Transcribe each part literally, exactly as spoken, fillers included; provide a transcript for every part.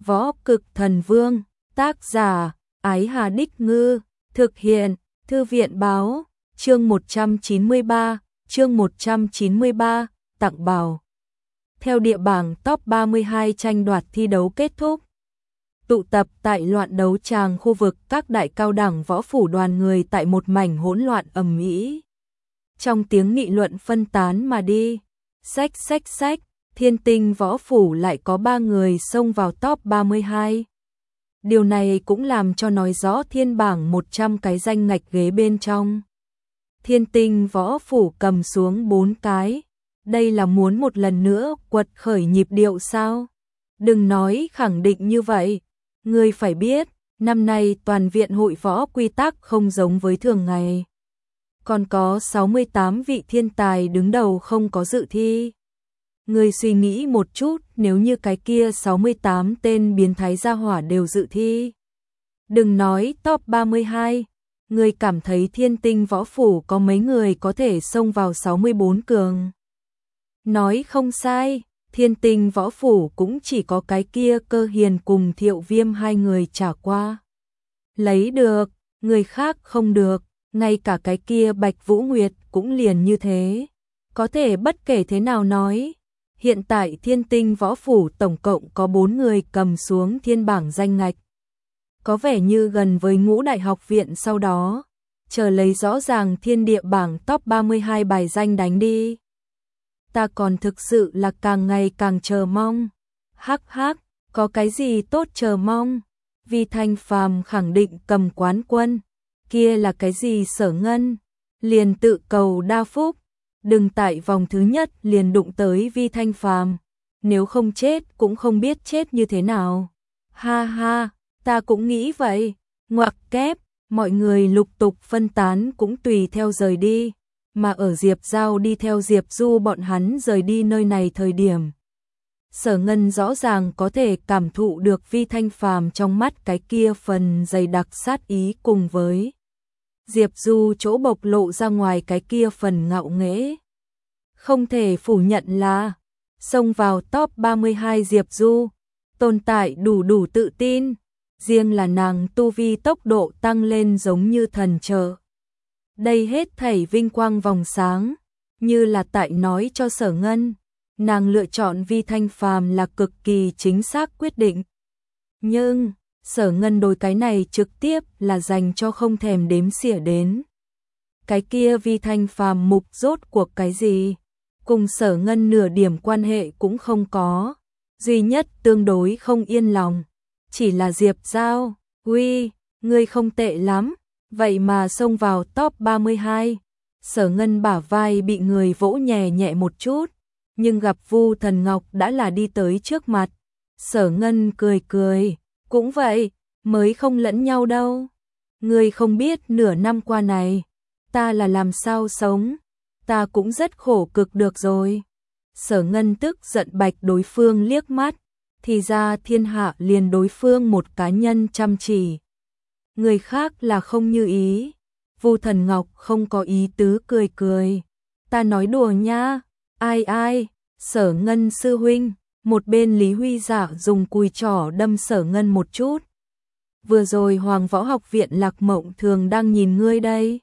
Võ Cực Thần Vương, tác giả, Ái Hà Đích Ngư, thực hiện, Thư viện Báo, chương một trăm chín mươi ba, chương một trăm chín mươi ba, tặng bào. Theo địa bảng top ba mươi hai tranh đoạt thi đấu kết thúc. Tụ tập tại loạn đấu tràng khu vực các đại cao đẳng võ phủ đoàn người tại một mảnh hỗn loạn ầm ĩ. Trong tiếng nghị luận phân tán mà đi, xách xách xách, Thiên Tinh võ phủ lại có ba người xông vào top ba mươi hai. Điều này cũng làm cho nói rõ thiên bảng một trăm cái danh ngạch ghế bên trong. Thiên Tinh võ phủ cầm xuống bốn cái. Đây là muốn một lần nữa quật khởi nhịp điệu sao? Đừng nói khẳng định như vậy. Ngươi phải biết, năm nay toàn viện hội võ quy tắc không giống với thường ngày. Còn có sáu mươi tám vị thiên tài đứng đầu không có dự thi. Ngươi suy nghĩ một chút, nếu như cái kia sáu mươi tám tên biến thái gia hỏa đều dự thi. Đừng nói top ba mươi hai, ngươi cảm thấy Thiên Tinh võ phủ có mấy người có thể xông vào sáu mươi bốn cường. Nói không sai, Thiên Tinh võ phủ cũng chỉ có cái kia Cơ Hiền cùng Thiệu Viêm hai người trả qua. Lấy được, người khác không được, ngay cả cái kia Bạch Vũ Nguyệt cũng liền như thế. Có thể bất kể thế nào nói, hiện tại Thiên Tinh võ phủ tổng cộng có bốn người cầm xuống thiên bảng danh ngạch. Có vẻ như gần với ngũ đại học viện sau đó, chờ lấy rõ ràng thiên địa bảng top ba mươi hai bài danh đánh đi. Ta còn thực sự là càng ngày càng chờ mong. Hắc hắc, có cái gì tốt chờ mong? Vi Thanh Phàm khẳng định cầm quán quân. Kia là cái gì Sở Ngân? Liền tự cầu đa phúc. Đừng tại vòng thứ nhất liền đụng tới Vi Thanh Phàm. Nếu không chết cũng không biết chết như thế nào. Ha ha, ta cũng nghĩ vậy. Ngoặc kép, mọi người lục tục phân tán cũng tùy theo rời đi. Mà ở Diệp Giao đi theo Diệp Du bọn hắn rời đi nơi này thời điểm. Sở Ngân rõ ràng có thể cảm thụ được Vi Thanh Phàm trong mắt cái kia phần dày đặc sát ý cùng với Diệp Du chỗ bộc lộ ra ngoài cái kia phần ngạo nghễ. Không thể phủ nhận là xông vào top ba mươi hai Diệp Du, tồn tại đủ đủ tự tin, riêng là nàng tu vi tốc độ tăng lên giống như thần trợ. Đây hết thảy vinh quang vòng sáng, như là tại nói cho Sở Ngân, nàng lựa chọn Vi Thanh Phàm là cực kỳ chính xác quyết định. Nhưng, Sở Ngân đối cái này trực tiếp là dành cho không thèm đếm xỉa đến. Cái kia Vi Thanh Phàm mục rốt cuộc cái gì? Cùng Sở Ngân nửa điểm quan hệ cũng không có. Duy nhất tương đối không yên lòng, chỉ là Diệp Giao. Uy, ngươi không tệ lắm. Vậy mà xông vào top ba mươi hai, Sở Ngân bả vai bị người vỗ nhẹ nhẹ một chút, nhưng gặp Vu Thần Ngọc đã là đi tới trước mặt. Sở Ngân cười cười, cũng vậy, mới không lẫn nhau đâu. Ngươi không biết nửa năm qua này, ta là làm sao sống, ta cũng rất khổ cực được rồi. Sở Ngân tức giận bạch đối phương liếc mắt, thì ra thiên hạ liền đối phương một cá nhân chăm chỉ. Người khác là không như ý. Vu Thần Ngọc không có ý tứ cười cười. Ta nói đùa nha. Ai ai, Sở Ngân sư huynh. Một bên Lý Huy Dạ dùng cùi trỏ đâm Sở Ngân một chút. Vừa rồi Hoàng Võ Học viện Lạc Mộng Thường đang nhìn ngươi đây.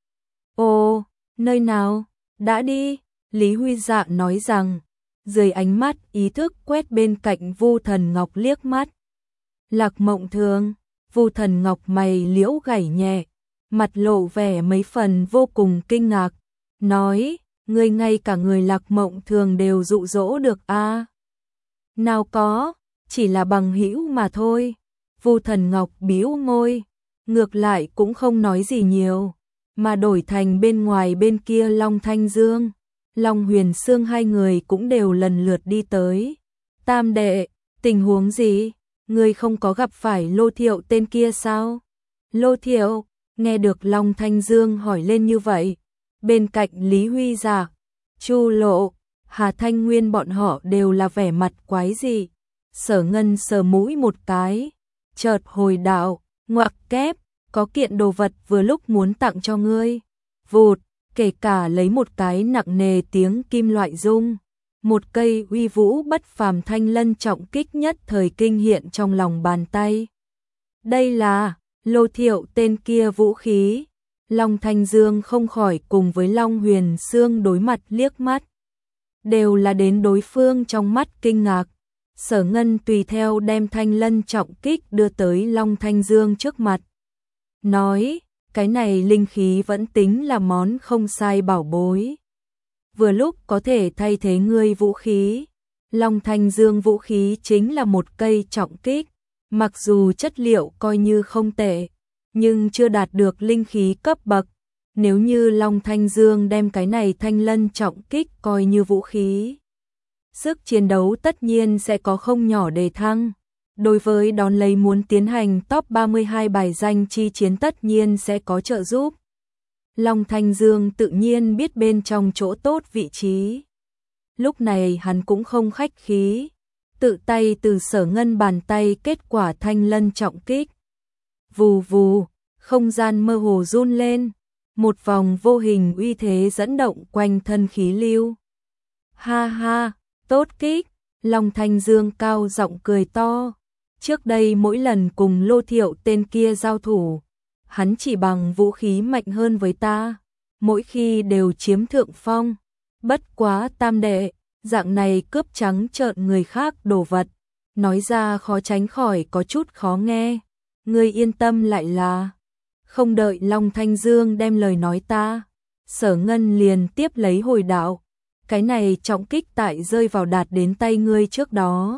Ồ, nơi nào? Đã đi. Lý Huy Dạ nói rằng, dưới ánh mắt ý thức quét bên cạnh Vu Thần Ngọc liếc mắt. Lạc Mộng Thường. Vu Thần Ngọc mày liễu gảy nhẹ, mặt lộ vẻ mấy phần vô cùng kinh ngạc, nói, ngươi ngay cả người Lạc Mộng Thường đều dụ dỗ được a? À? Nào có, chỉ là bằng hữu mà thôi. Vu Thần Ngọc bĩu môi, ngược lại cũng không nói gì nhiều, mà đổi thành bên ngoài bên kia Long Thanh Dương, Long Huyền Sương hai người cũng đều lần lượt đi tới. Tam đệ, tình huống gì? Ngươi không có gặp phải Lô Thiệu tên kia sao? Lô Thiệu, nghe được Long Thanh Dương hỏi lên như vậy, bên cạnh Lý Huy Dạ, Chu Lộ, Hà Thanh Nguyên bọn họ đều là vẻ mặt quái dị. Sở Ngân sờ mũi một cái, chợt hồi đạo, ngoặc kép, có kiện đồ vật vừa lúc muốn tặng cho ngươi. Vụt, kể cả lấy một cái nặng nề tiếng kim loại rung. Một cây uy vũ bất phàm thanh lân trọng kích nhất thời kinh hiện trong lòng bàn tay. Đây là Lô Thiệu tên kia vũ khí. Long Thanh Dương không khỏi cùng với Long Huyền Sương đối mặt liếc mắt. Đều là đến đối phương trong mắt kinh ngạc. Sở Ngân tùy theo đem thanh lân trọng kích đưa tới Long Thanh Dương trước mặt. Nói, cái này linh khí vẫn tính là món không sai bảo bối. Vừa lúc có thể thay thế ngươi vũ khí. Long Thanh Dương vũ khí chính là một cây trọng kích. Mặc dù chất liệu coi như không tệ, nhưng chưa đạt được linh khí cấp bậc. Nếu như Long Thanh Dương đem cái này thanh lân trọng kích coi như vũ khí, sức chiến đấu tất nhiên sẽ có không nhỏ đề thăng. Đối với đón lấy muốn tiến hành top ba mươi hai bài danh chi chiến tất nhiên sẽ có trợ giúp. Long Thanh Dương tự nhiên biết bên trong chỗ tốt vị trí. Lúc này hắn cũng không khách khí, tự tay từ Sở Ngân bàn tay kết quả thanh lân trọng kích. Vù vù, không gian mơ hồ run lên, một vòng vô hình uy thế dẫn động quanh thân khí lưu. Ha ha, tốt kích, Long Thanh Dương cao giọng cười to. Trước đây mỗi lần cùng Lô Thiệu tên kia giao thủ, hắn chỉ bằng vũ khí mạnh hơn với ta, mỗi khi đều chiếm thượng phong. Bất quá tam đệ, dạng này cướp trắng trợn người khác đồ vật, nói ra khó tránh khỏi có chút khó nghe. Ngươi yên tâm lại là. Không đợi Long Thanh Dương đem lời nói ta, Sở Ngân liền tiếp lấy hồi đạo. Cái này trọng kích tại rơi vào đạt đến tay ngươi trước đó,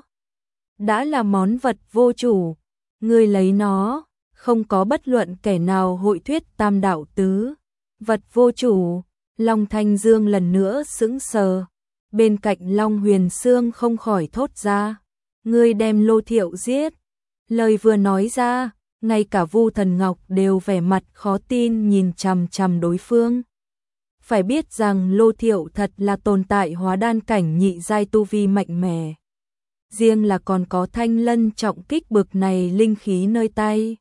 đã là món vật vô chủ. Ngươi lấy nó, không có bất luận kẻ nào hội thuyết tam đạo tứ. Vật vô chủ, Long Thanh Dương lần nữa sững sờ. Bên cạnh Long Huyền Sương không khỏi thốt ra. Ngươi đem Lô Thiệu giết. Lời vừa nói ra, ngay cả Vu Thần Ngọc đều vẻ mặt khó tin nhìn chằm chằm đối phương. Phải biết rằng Lô Thiệu thật là tồn tại hóa đan cảnh nhị giai tu vi mạnh mẽ. Riêng là còn có thanh lân trọng kích bực này linh khí nơi tay,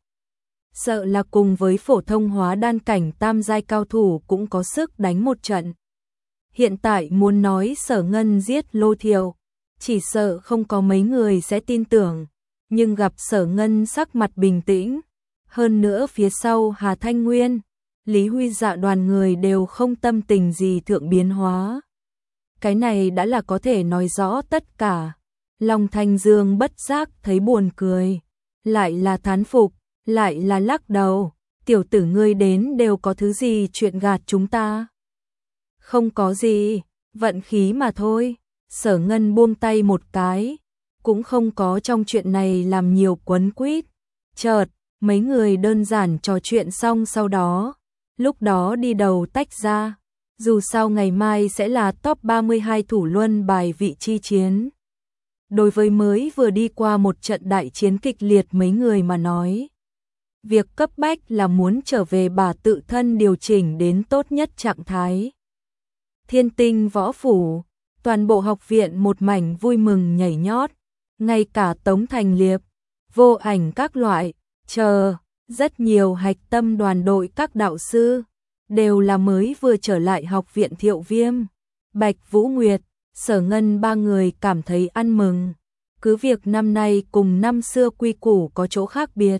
sợ là cùng với phổ thông hóa đan cảnh tam giai cao thủ cũng có sức đánh một trận. Hiện tại muốn nói Sở Ngân giết Lô Thiệu, chỉ sợ không có mấy người sẽ tin tưởng. Nhưng gặp Sở Ngân sắc mặt bình tĩnh, hơn nữa phía sau Hà Thanh Nguyên, Lý Huy Dạ đoàn người đều không tâm tình gì thượng biến hóa. Cái này đã là có thể nói rõ tất cả. Long Thanh Dương bất giác thấy buồn cười, lại là thán phục, lại là lắc đầu. Tiểu tử ngươi đến đều có thứ gì chuyện gạt chúng ta? Không có gì, vận khí mà thôi. Sở Ngân buông tay một cái, cũng không có trong chuyện này làm nhiều quấn quýt. Chợt, mấy người đơn giản trò chuyện xong sau đó, lúc đó đi đầu tách ra. Dù sao ngày mai sẽ là top ba mươi hai thủ luân bài vị chi chiến. Đối với mới vừa đi qua một trận đại chiến kịch liệt mấy người mà nói, việc cấp bách là muốn trở về bà tự thân điều chỉnh đến tốt nhất trạng thái. Thiên Tinh Võ Phủ, toàn bộ học viện một mảnh vui mừng nhảy nhót, ngay cả Tống Thành Liệp, Vô Ảnh các loại, chờ, rất nhiều hạch tâm đoàn đội các đạo sư, đều là mới vừa trở lại học viện Thiệu Viêm. Bạch Vũ Nguyệt, Sở Ngân ba người cảm thấy ăn mừng, cứ việc năm nay cùng năm xưa quy củ có chỗ khác biệt.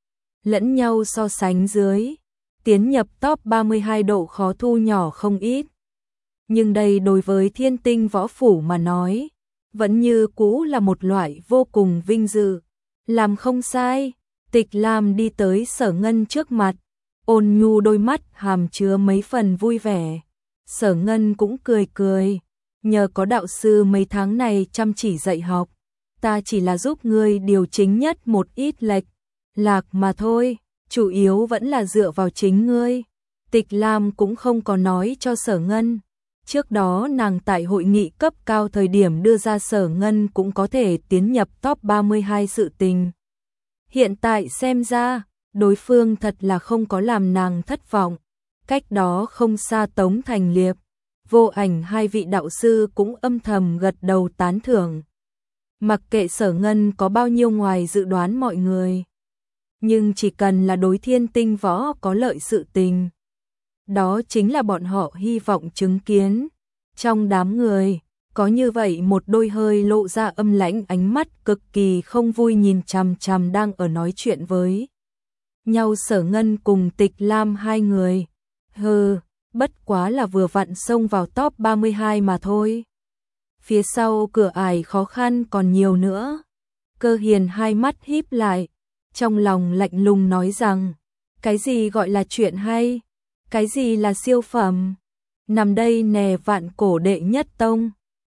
Lẫn nhau so sánh dưới, tiến nhập top ba mươi hai độ khó thu nhỏ không ít. Nhưng đây đối với Thiên Tinh Võ Phủ mà nói, vẫn như cũ là một loại vô cùng vinh dự. Làm không sai, Tịch Lam đi tới Sở Ngân trước mặt, ôn nhu đôi mắt hàm chứa mấy phần vui vẻ. Sở Ngân cũng cười cười, nhờ có đạo sư mấy tháng này chăm chỉ dạy học, ta chỉ là giúp ngươi điều chỉnh nhất một ít lệch lạc mà thôi, chủ yếu vẫn là dựa vào chính ngươi. Tịch Lam cũng không có nói cho Sở Ngân. Trước đó nàng tại hội nghị cấp cao thời điểm đưa ra Sở Ngân cũng có thể tiến nhập top ba mươi hai sự tình. Hiện tại xem ra, đối phương thật là không có làm nàng thất vọng. Cách đó không xa Tống Thành Liệp, Vô Ảnh hai vị đạo sư cũng âm thầm gật đầu tán thưởng. Mặc kệ Sở Ngân có bao nhiêu ngoài dự đoán mọi người, nhưng chỉ cần là đối Thiên Tinh Võ có lợi sự tình, đó chính là bọn họ hy vọng chứng kiến. Trong đám người, Có như vậy một đôi hơi lộ ra âm lãnh ánh mắt cực kỳ không vui nhìn chằm chằm đang ở nói chuyện với nhau Sở Ngân cùng Tịch Lam hai người. Hừ, bất quá là vừa vặn xông vào top ba mươi hai mà thôi. Phía sau cửa ải khó khăn còn nhiều nữa. Cơ Hiền hai mắt híp lại, trong lòng lạnh lùng nói rằng, cái gì gọi là chuyện hay? Cái gì là siêu phẩm? Nằm đây nè vạn cổ đệ nhất tông.